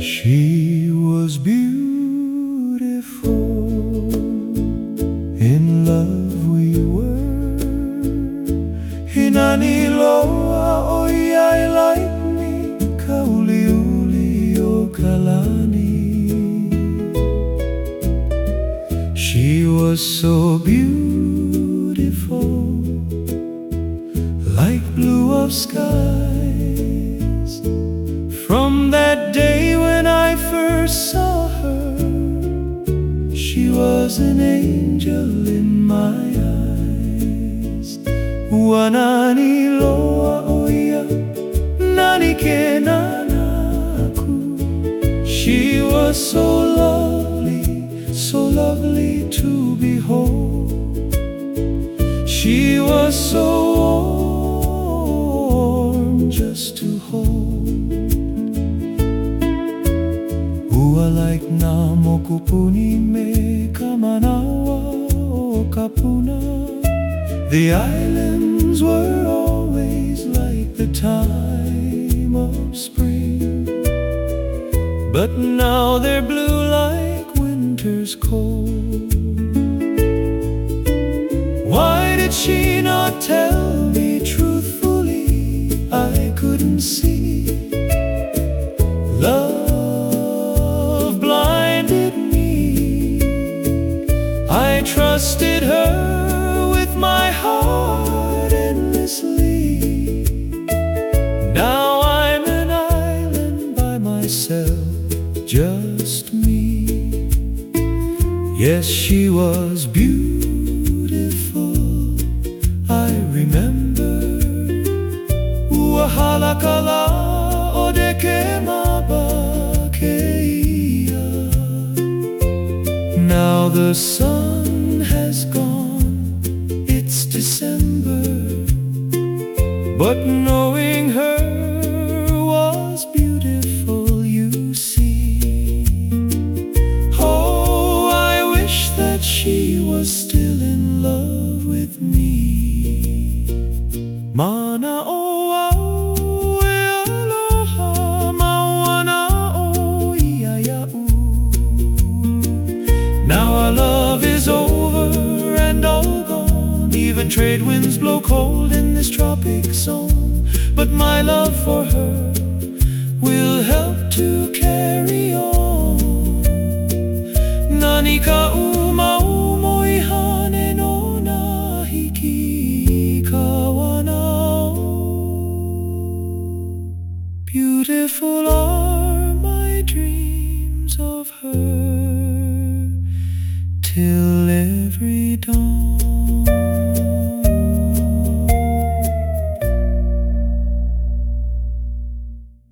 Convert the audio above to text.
She was beautiful, in love we were. Hinaniloa oyai like me, kauliuli o kalani. She was so beautiful, like blue of skies. From that day when I first saw her, she was an angel in my eyes. Wanani loa oia, nani ke nanaku. She was so lovely to behold. She was so warm just to hold. Like na mokupuni me kamanawa o kapuna. The islands were always like the time of spring, but now they're blue like winter's cold. Why did she not tell me truthfully? I couldn't see. Love I trusted her with my heart endlessly. Now I'm an island by myself, just me. Yes, she was beautiful, I remember. Uahalakala odeke mabakeia. Now the sun has gone, it's December, but knowing her was beautiful, you see. Oh, I wish that she was still in love with me. Mana o au e aloha, mawana o iaia'u. Now our love is over and all gone. Even trade winds blow cold in this tropic zone, but my love for her will help to carry on. Nani ka umau moihane no nahiki kawanao. Beautiful are my dreams of her till every dawn.